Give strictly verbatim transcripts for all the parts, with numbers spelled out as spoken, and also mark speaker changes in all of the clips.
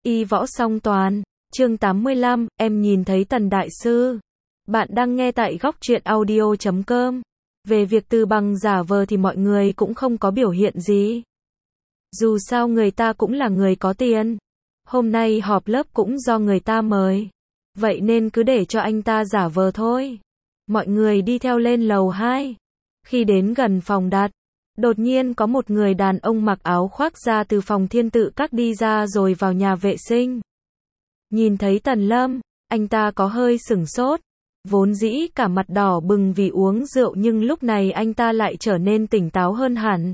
Speaker 1: Y võ song toàn, chương tám mươi lăm, em nhìn thấy Tần Đại Sư. Bạn đang nghe tại góc truyện audio chấm com. Về việc Từ Bằng giả vờ thì mọi người cũng không có biểu hiện gì. Dù sao người ta cũng là người có tiền. Hôm nay họp lớp cũng do người ta mời. Vậy nên cứ để cho anh ta giả vờ thôi. Mọi người đi theo lên lầu hai. Khi đến gần phòng đặt, đột nhiên có một người đàn ông mặc áo khoác ra từ phòng Thiên Tự Các đi ra rồi vào nhà vệ sinh. Nhìn thấy Tần Lâm, anh ta có hơi sửng sốt. Vốn dĩ cả mặt đỏ bừng vì uống rượu nhưng lúc này anh ta lại trở nên tỉnh táo hơn hẳn.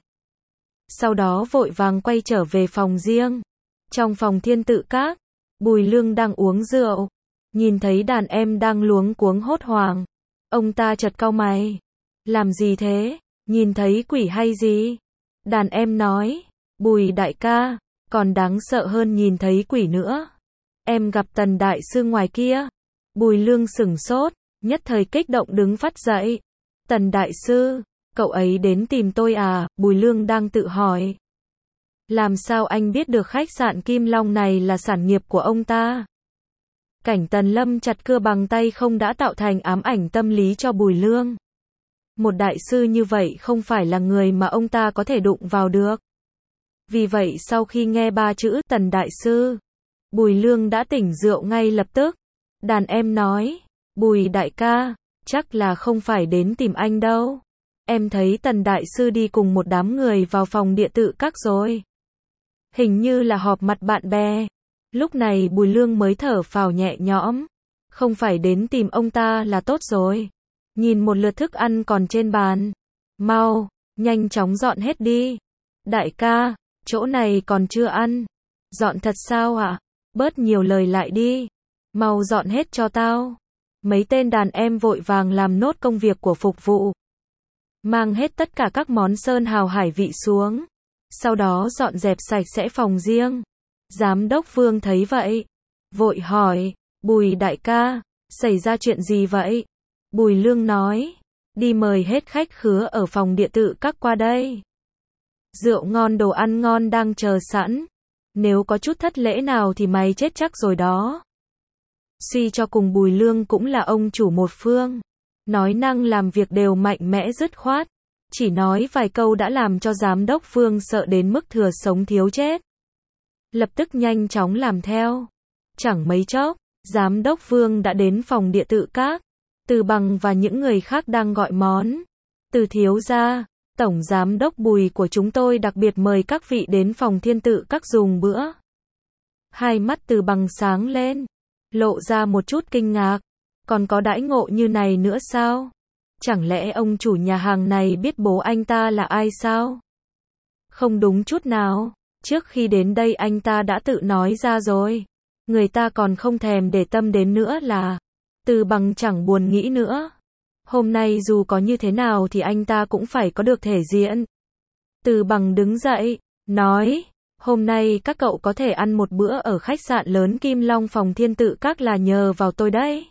Speaker 1: Sau đó vội vàng quay trở về phòng riêng. Trong phòng Thiên Tự Các, Bùi Lương đang uống rượu. Nhìn thấy đàn em đang luống cuống hốt hoảng. Ông ta chợt cau mày. Làm gì thế? Nhìn thấy quỷ hay gì? Đàn em nói. Bùi đại ca, còn đáng sợ hơn nhìn thấy quỷ nữa. Em gặp Tần Đại Sư ngoài kia. Bùi Lương sửng sốt, nhất thời kích động đứng phắt dậy. Tần Đại Sư, cậu ấy đến tìm tôi à? Bùi Lương đang tự hỏi. Làm sao anh biết được khách sạn Kim Long này là sản nghiệp của ông ta? Cảnh Tần Lâm chặt cưa bằng tay không đã tạo thành ám ảnh tâm lý cho Bùi Lương. Một đại sư như vậy không phải là người mà ông ta có thể đụng vào được. Vì vậy sau khi nghe ba chữ Tần Đại Sư, Bùi Lương đã tỉnh rượu ngay lập tức. Đàn em nói, Bùi đại ca, chắc là không phải đến tìm anh đâu. Em thấy Tần Đại Sư đi cùng một đám người vào phòng Địa Tự Các rồi. Hình như là họp mặt bạn bè. Lúc này Bùi Lương mới thở phào nhẹ nhõm. Không phải đến tìm ông ta là tốt rồi. Nhìn một lượt thức ăn còn trên bàn. Mau, nhanh chóng dọn hết đi. Đại ca, chỗ này còn chưa ăn. Dọn thật sao ạ? À? Bớt nhiều lời lại đi. Mau dọn hết cho tao. Mấy tên đàn em vội vàng làm nốt công việc của phục vụ. Mang hết tất cả các món sơn hào hải vị xuống. Sau đó dọn dẹp sạch sẽ phòng riêng. Giám đốc Vương thấy vậy. Vội hỏi, Bùi đại ca, xảy ra chuyện gì vậy? Bùi Lương nói, đi mời hết khách khứa ở phòng Địa Tự Các qua đây. Rượu ngon đồ ăn ngon đang chờ sẵn. Nếu có chút thất lễ nào thì mày chết chắc rồi đó. Suy cho cùng Bùi Lương cũng là ông chủ một phương. Nói năng làm việc đều mạnh mẽ dứt khoát. Chỉ nói vài câu đã làm cho giám đốc Vương sợ đến mức thừa sống thiếu chết. Lập tức nhanh chóng làm theo. Chẳng mấy chốc, giám đốc Vương đã đến phòng Địa Tự Các. Từ Bằng và những người khác đang gọi món. Từ thiếu gia, tổng giám đốc Bùi của chúng tôi đặc biệt mời các vị đến phòng Thiên Tự Các dùng bữa. Hai mắt Từ Bằng sáng lên, lộ ra một chút kinh ngạc. Còn có đãi ngộ như này nữa sao? Chẳng lẽ ông chủ nhà hàng này biết bố anh ta là ai sao? Không đúng chút nào. Trước khi đến đây anh ta đã tự nói ra rồi. Người ta còn không thèm để tâm đến nữa là. Từ Bằng chẳng buồn nghĩ nữa. Hôm nay dù có như thế nào thì anh ta cũng phải có được thể diện. Từ Bằng đứng dậy, nói, hôm nay các cậu có thể ăn một bữa ở khách sạn lớn Kim Long phòng Thiên Tự Các là nhờ vào tôi đấy.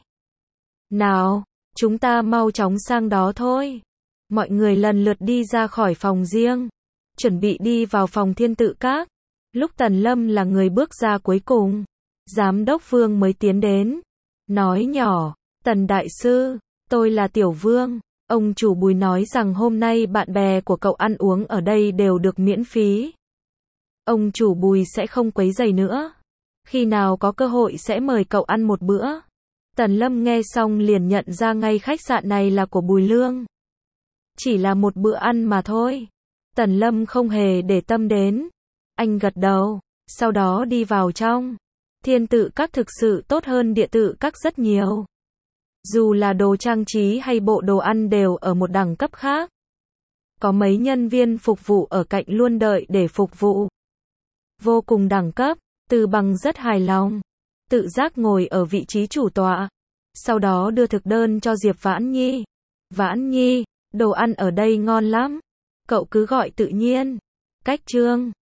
Speaker 1: Nào, chúng ta mau chóng sang đó thôi. Mọi người lần lượt đi ra khỏi phòng riêng, chuẩn bị đi vào phòng Thiên Tự Các. Lúc Tần Lâm là người bước ra cuối cùng, giám đốc Vương mới tiến đến. Nói nhỏ, Tần Đại Sư, tôi là Tiểu Vương. Ông chủ Bùi nói rằng hôm nay bạn bè của cậu ăn uống ở đây đều được miễn phí. Ông chủ Bùi sẽ không quấy rầy nữa. Khi nào có cơ hội sẽ mời cậu ăn một bữa. Tần Lâm nghe xong liền nhận ra ngay khách sạn này là của Bùi Lương. Chỉ là một bữa ăn mà thôi. Tần Lâm không hề để tâm đến. Anh gật đầu, sau đó đi vào trong. Thiên Tự Các thực sự tốt hơn Địa Tự Các rất nhiều. Dù là đồ trang trí hay bộ đồ ăn đều ở một đẳng cấp khác. Có mấy nhân viên phục vụ ở cạnh luôn đợi để phục vụ. Vô cùng đẳng cấp, Từ Bằng rất hài lòng. Tự giác ngồi ở vị trí chủ tọa. Sau đó đưa thực đơn cho Diệp Vãn Nhi. Vãn Nhi, đồ ăn ở đây ngon lắm. Cậu cứ gọi tự nhiên. Cách chương